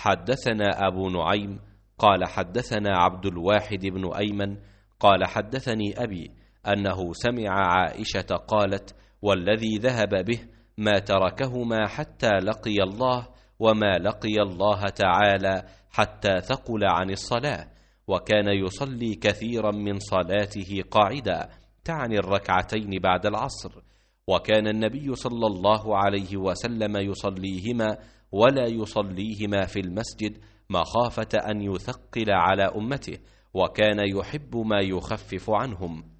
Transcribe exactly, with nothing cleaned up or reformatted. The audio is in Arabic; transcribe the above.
حدثنا أبو نعيم قال حدثنا عبد الواحد بن أيمن قال حدثني أبي أنه سمع عائشة قالت: والذي ذهب به ما تركهما حتى لقي الله، وما لقي الله تعالى حتى ثقل عن الصلاة، وكان يصلي كثيرا من صلاته قاعدا، تعني الركعتين بعد العصر، وكان النبي صلى الله عليه وسلم يصليهما ولا يصليهما في المسجد مخافة أن يثقل على أمته، وكان يحب ما يخفف عنهم.